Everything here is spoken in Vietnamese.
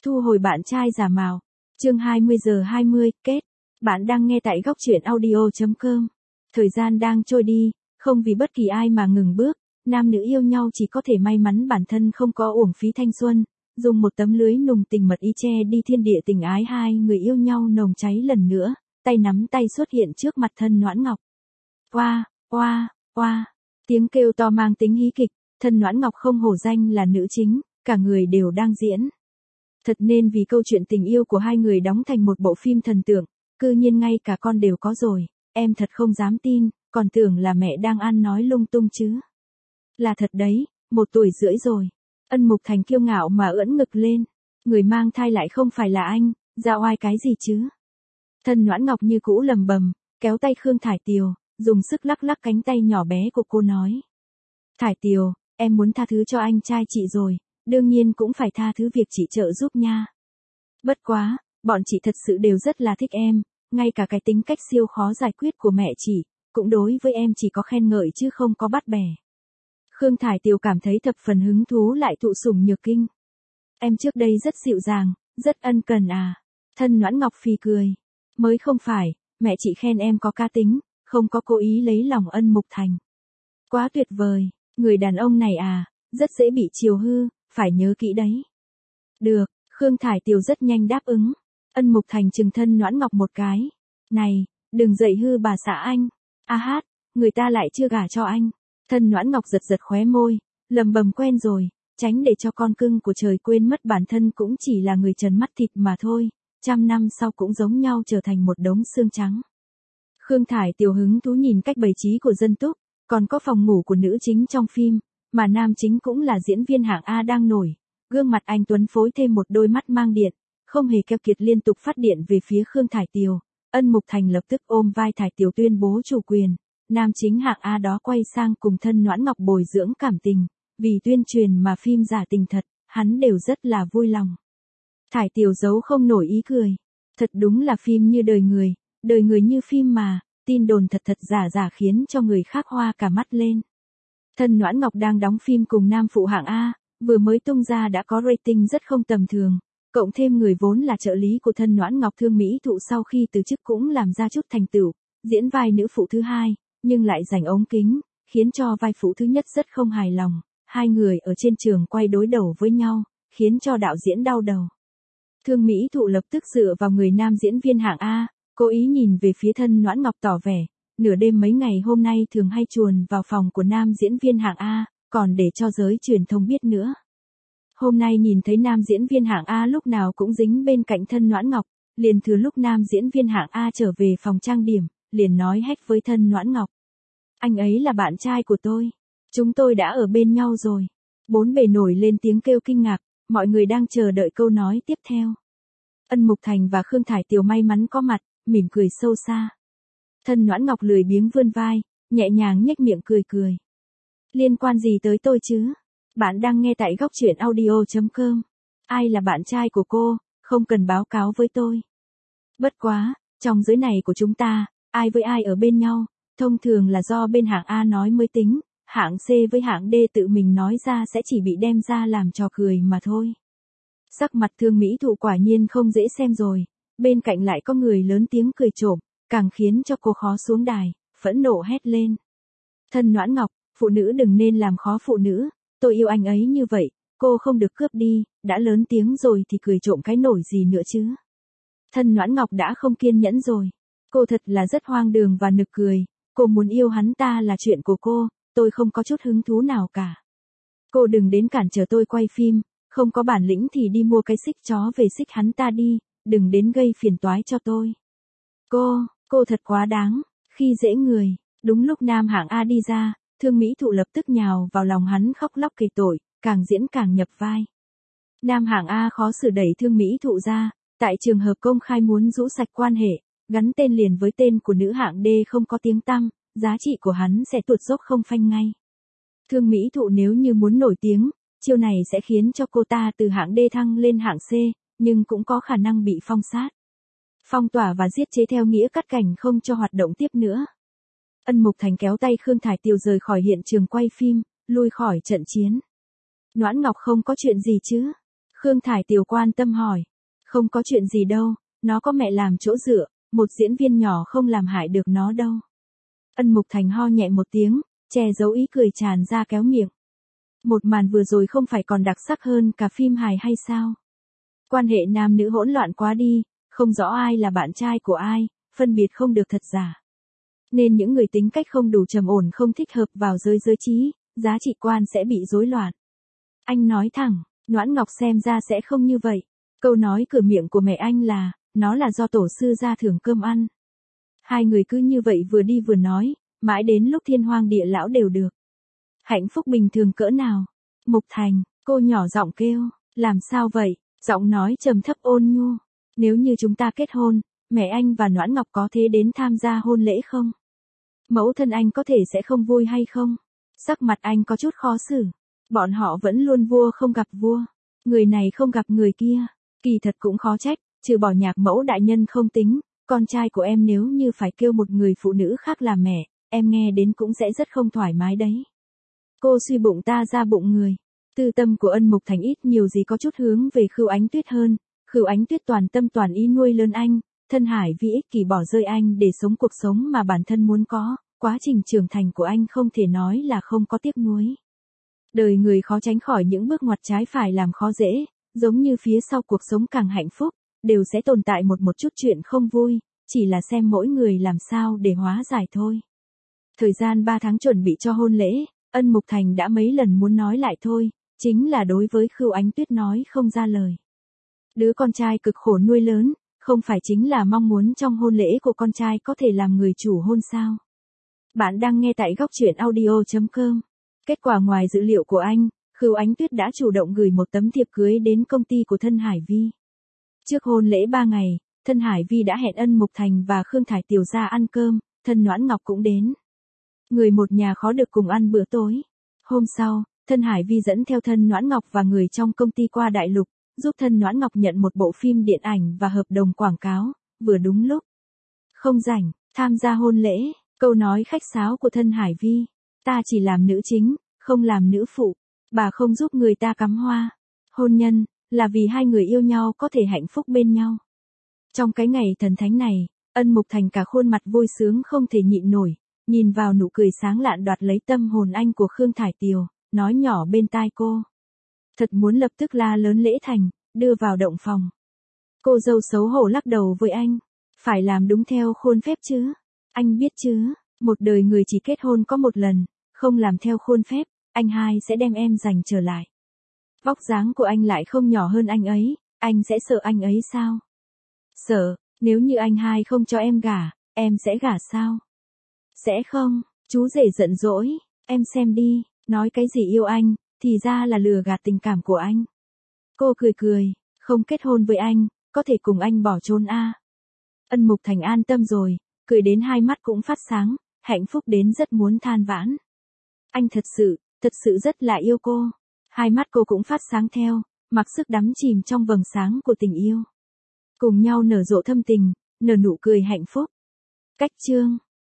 Thu hồi bạn trai giả mạo. Chương 20:20, kết. Bạn đang nghe tại góc truyện audio.com. Thời gian đang trôi đi, không vì bất kỳ ai mà ngừng bước, nam nữ yêu nhau chỉ có thể may mắn bản thân không có uổng phí thanh xuân, dùng một tấm lưới nùng tình mật ý che đi thiên địa tình ái, hai người yêu nhau nồng cháy lần nữa, tay nắm tay xuất hiện trước mặt Thân Noãn Ngọc. Oa, oa, oa, tiếng kêu to mang tính hí kịch, Thân Noãn Ngọc không hổ danh là nữ chính, cả người đều đang diễn. Thật nên vì câu chuyện tình yêu của hai người đóng thành một bộ phim thần tượng, cư nhiên ngay cả con đều có rồi, em thật không dám tin, còn tưởng là mẹ đang ăn nói lung tung chứ. Là thật đấy, 1 tuổi rưỡi rồi. Ân Mục Thành kiêu ngạo mà ưỡn ngực lên, người mang thai lại không phải là anh, ra oai cái gì chứ. Thân Noãn Ngọc như cũ lầm bầm, kéo tay Khương Thải Tiều, dùng sức lắc lắc cánh tay nhỏ bé của cô nói. Thải Tiều, em muốn tha thứ cho anh trai chị rồi, đương nhiên cũng phải tha thứ việc chị trợ giúp nha. Bất quá, bọn chị thật sự đều rất là thích em, ngay cả cái tính cách siêu khó giải quyết của mẹ chị, cũng đối với em chỉ có khen ngợi chứ không có bắt bẻ. Khương Thải Tiều cảm thấy thập phần hứng thú lại thụ sủng nhược kinh. Em trước đây rất dịu dàng, rất ân cần à. Thân Noãn Ngọc phì cười. Mới không phải, mẹ chị khen em có cá tính, không có cố ý lấy lòng Ân Mục Thành. Quá tuyệt vời, người đàn ông này à, rất dễ bị chiều hư, phải nhớ kỹ đấy. Được, Khương Thải Tiều rất nhanh đáp ứng. Ân Mục Thành trừng Thân Noãn Ngọc một cái. Này, đừng dậy hư bà xã anh. A hát, người ta lại chưa gả cho anh. Thân Noãn Ngọc giật giật khóe môi, lầm bầm quen rồi, tránh để cho con cưng của trời quên mất bản thân cũng chỉ là người trần mắt thịt mà thôi, 100 năm sau cũng giống nhau trở thành một đống xương trắng. Khương Thải Tiều hứng thú nhìn cách bày trí của Dân Túc, còn có phòng ngủ của nữ chính trong phim, mà nam chính cũng là diễn viên hạng A đang nổi, gương mặt anh tuấn phối thêm một đôi mắt mang điện, không hề keo kiệt liên tục phát điện về phía Khương Thải Tiều. Ân Mục Thành lập tức ôm vai Thải Tiều tuyên bố chủ quyền. Nam chính hạng A đó quay sang cùng Thân Noãn Ngọc bồi dưỡng cảm tình, vì tuyên truyền mà phim giả tình thật, hắn đều rất là vui lòng. Thải Tiều giấu không nổi ý cười. Thật đúng là phim như đời người như phim mà, tin đồn thật thật giả giả khiến cho người khác hoa cả mắt lên. Thân Noãn Ngọc đang đóng phim cùng nam phụ hạng A, vừa mới tung ra đã có rating rất không tầm thường, cộng thêm người vốn là trợ lý của Thân Noãn Ngọc Thương Mỹ Thụ sau khi từ chức cũng làm ra chút thành tựu, diễn vai nữ phụ thứ hai, nhưng lại giành ống kính, khiến cho vai phụ thứ nhất rất không hài lòng, hai người ở trên trường quay đối đầu với nhau, khiến cho đạo diễn đau đầu. Thương Mỹ Thụ lập tức dựa vào người nam diễn viên hạng A, cố ý nhìn về phía Thân Noãn Ngọc tỏ vẻ, nửa đêm mấy ngày hôm nay thường hay chuồn vào phòng của nam diễn viên hạng A, còn để cho giới truyền thông biết nữa. Hôm nay nhìn thấy nam diễn viên hạng A lúc nào cũng dính bên cạnh Thân Noãn Ngọc, liền thừa lúc nam diễn viên hạng A trở về phòng trang điểm, liền nói hét với Thân Noãn Ngọc. Anh ấy là bạn trai của tôi. Chúng tôi đã ở bên nhau rồi. Bốn bề nổi lên tiếng kêu kinh ngạc, mọi người đang chờ đợi câu nói tiếp theo. Ân Mục Thành và Khương Thải Tiều may mắn có mặt, mỉm cười sâu xa. Thân Noãn Ngọc lười biếng vươn vai, nhẹ nhàng nhếch miệng cười cười. Liên quan gì tới tôi chứ? Bạn đang nghe tại góc truyện audio.com. Ai là bạn trai của cô, không cần báo cáo với tôi. Bất quá, trong giới này của chúng ta, ai với ai ở bên nhau, thông thường là do bên hạng A nói mới tính, hạng C với hạng D tự mình nói ra sẽ chỉ bị đem ra làm trò cười mà thôi. Sắc mặt Thương Mỹ Thụ quả nhiên không dễ xem rồi, bên cạnh lại có người lớn tiếng cười trộm, càng khiến cho cô khó xuống đài, phẫn nộ hét lên. Thân Noãn Ngọc, phụ nữ đừng nên làm khó phụ nữ, tôi yêu anh ấy như vậy, cô không được cướp đi, đã lớn tiếng rồi thì cười trộm cái nổi gì nữa chứ. Thân Noãn Ngọc đã không kiên nhẫn rồi, cô thật là rất hoang đường và nực cười, cô muốn yêu hắn ta là chuyện của cô, tôi không có chút hứng thú nào cả. Cô đừng đến cản trở tôi quay phim, không có bản lĩnh thì đi mua cái xích chó về xích hắn ta đi, đừng đến gây phiền toái cho tôi. Cô thật quá đáng, khi dễ người. Đúng lúc nam hạng A đi ra, Thương Mỹ Thụ lập tức nhào vào lòng hắn khóc lóc kể tội, càng diễn càng nhập vai. Nam hạng A khó xử đẩy Thương Mỹ Thụ ra, tại trường hợp công khai muốn rũ sạch quan hệ, gắn tên liền với tên của nữ hạng D không có tiếng tăm, giá trị của hắn sẽ tuột dốc không phanh ngay. Thương Mỹ Thụ nếu như muốn nổi tiếng, chiêu này sẽ khiến cho cô ta từ hạng D thăng lên hạng C, nhưng cũng có khả năng bị phong sát. Phong tỏa và giết chế theo nghĩa cắt cảnh không cho hoạt động tiếp nữa. Ân Mục Thành kéo tay Khương Thải Tiều rời khỏi hiện trường quay phim, lui khỏi trận chiến. Noãn Ngọc không có chuyện gì chứ? Khương Thải Tiều quan tâm hỏi. Không có chuyện gì đâu, nó có mẹ làm chỗ dựa, một diễn viên nhỏ không làm hại được nó đâu. Ân Mục Thành ho nhẹ một tiếng, che giấu ý cười tràn ra kéo miệng. Một màn vừa rồi không phải còn đặc sắc hơn cả phim hài hay sao? Quan hệ nam nữ hỗn loạn quá đi, không rõ ai là bạn trai của ai, phân biệt không được thật giả. Nên những người tính cách không đủ trầm ổn không thích hợp vào giới trí, giá trị quan sẽ bị rối loạn. Anh nói thẳng, Noãn Ngọc xem ra sẽ không như vậy. Câu nói cửa miệng của mẹ anh là, nó là do tổ sư ra thưởng cơm ăn. Hai người cứ như vậy vừa đi vừa nói, mãi đến lúc thiên hoang địa lão đều được. Hạnh phúc bình thường cỡ nào? Mục Thành, cô nhỏ giọng kêu, làm sao vậy? Giọng nói trầm thấp ôn nhu. Nếu như chúng ta kết hôn, mẹ anh và Noãn Ngọc có thế đến tham gia hôn lễ không? Mẫu thân anh có thể sẽ không vui hay không? Sắc mặt anh có chút khó xử. Bọn họ vẫn luôn vua không gặp vua. Người này không gặp người kia. Kỳ thật cũng khó trách, trừ bỏ Nhạc Mẫu đại nhân không tính, con trai của em nếu như phải kêu một người phụ nữ khác làm mẹ, em nghe đến cũng sẽ rất không thoải mái đấy. Cô suy bụng ta ra bụng người. Tư tâm của Ân Mục Thành ít nhiều gì có chút hướng về Khưu Ánh Tuyết hơn. Khưu Ánh Tuyết toàn tâm toàn ý nuôi lớn anh, thân hải vì ích kỷ bỏ rơi anh để sống cuộc sống mà bản thân muốn có, quá trình trưởng thành của anh không thể nói là không có tiếc nuối. Đời người khó tránh khỏi những bước ngoặt trái phải làm khó dễ, giống như phía sau cuộc sống càng hạnh phúc, đều sẽ tồn tại một chút chuyện không vui, chỉ là xem mỗi người làm sao để hóa giải thôi. Thời gian 3 tháng chuẩn bị cho hôn lễ, Ân Mục Thành đã mấy lần muốn nói lại thôi, chính là đối với Khưu Ánh Tuyết nói không ra lời. Đứa con trai cực khổ nuôi lớn, không phải chính là mong muốn trong hôn lễ của con trai có thể làm người chủ hôn sao? Bạn đang nghe tại góc truyện audio.com. Kết quả ngoài dữ liệu của anh, Khưu Ánh Tuyết đã chủ động gửi một tấm thiệp cưới đến công ty của Thân Hải Vi. Trước hôn lễ 3 ngày, Thân Hải Vi đã hẹn Ân Mục Thành và Khương Thải Tiều ra ăn cơm, Thân Noãn Ngọc cũng đến. Người một nhà khó được cùng ăn bữa tối. Hôm sau, Thân Hải Vi dẫn theo Thân Noãn Ngọc và người trong công ty qua Đại Lục, giúp Thân Noãn Ngọc nhận một bộ phim điện ảnh và hợp đồng quảng cáo, vừa đúng lúc. Không rảnh, tham gia hôn lễ, câu nói khách sáo của Thân Hải Vi. Ta chỉ làm nữ chính, không làm nữ phụ. Bà không giúp người ta cắm hoa. Hôn nhân, là vì hai người yêu nhau có thể hạnh phúc bên nhau. Trong cái ngày thần thánh này, Ân Mục Thành cả khuôn mặt vui sướng không thể nhịn nổi, nhìn vào nụ cười sáng lạn đoạt lấy tâm hồn anh của Khương Thải Tiều, nói nhỏ bên tai cô. Thật muốn lập tức la lớn lễ thành, đưa vào động phòng. Cô dâu xấu hổ lắc đầu với anh. Phải làm đúng theo khuôn phép chứ. Anh biết chứ, một đời người chỉ kết hôn có một lần, không làm theo khuôn phép, anh hai sẽ đem em giành trở lại. Vóc dáng của anh lại không nhỏ hơn anh ấy, anh sẽ sợ anh ấy sao? Sợ, nếu như anh hai không cho em gả, em sẽ gả sao? Sẽ không, chú rể giận dỗi, em xem đi, nói cái gì yêu anh, thì ra là lừa gạt tình cảm của anh. Cô cười cười, không kết hôn với anh, có thể cùng anh bỏ trốn a. Ân Mục Thành an tâm rồi, cười đến hai mắt cũng phát sáng, hạnh phúc đến rất muốn than vãn. Anh thật sự rất là yêu cô. Hai mắt cô cũng phát sáng theo, mặc sức đắm chìm trong vầng sáng của tình yêu. Cùng nhau nở rộ thâm tình, nở nụ cười hạnh phúc. Cách chương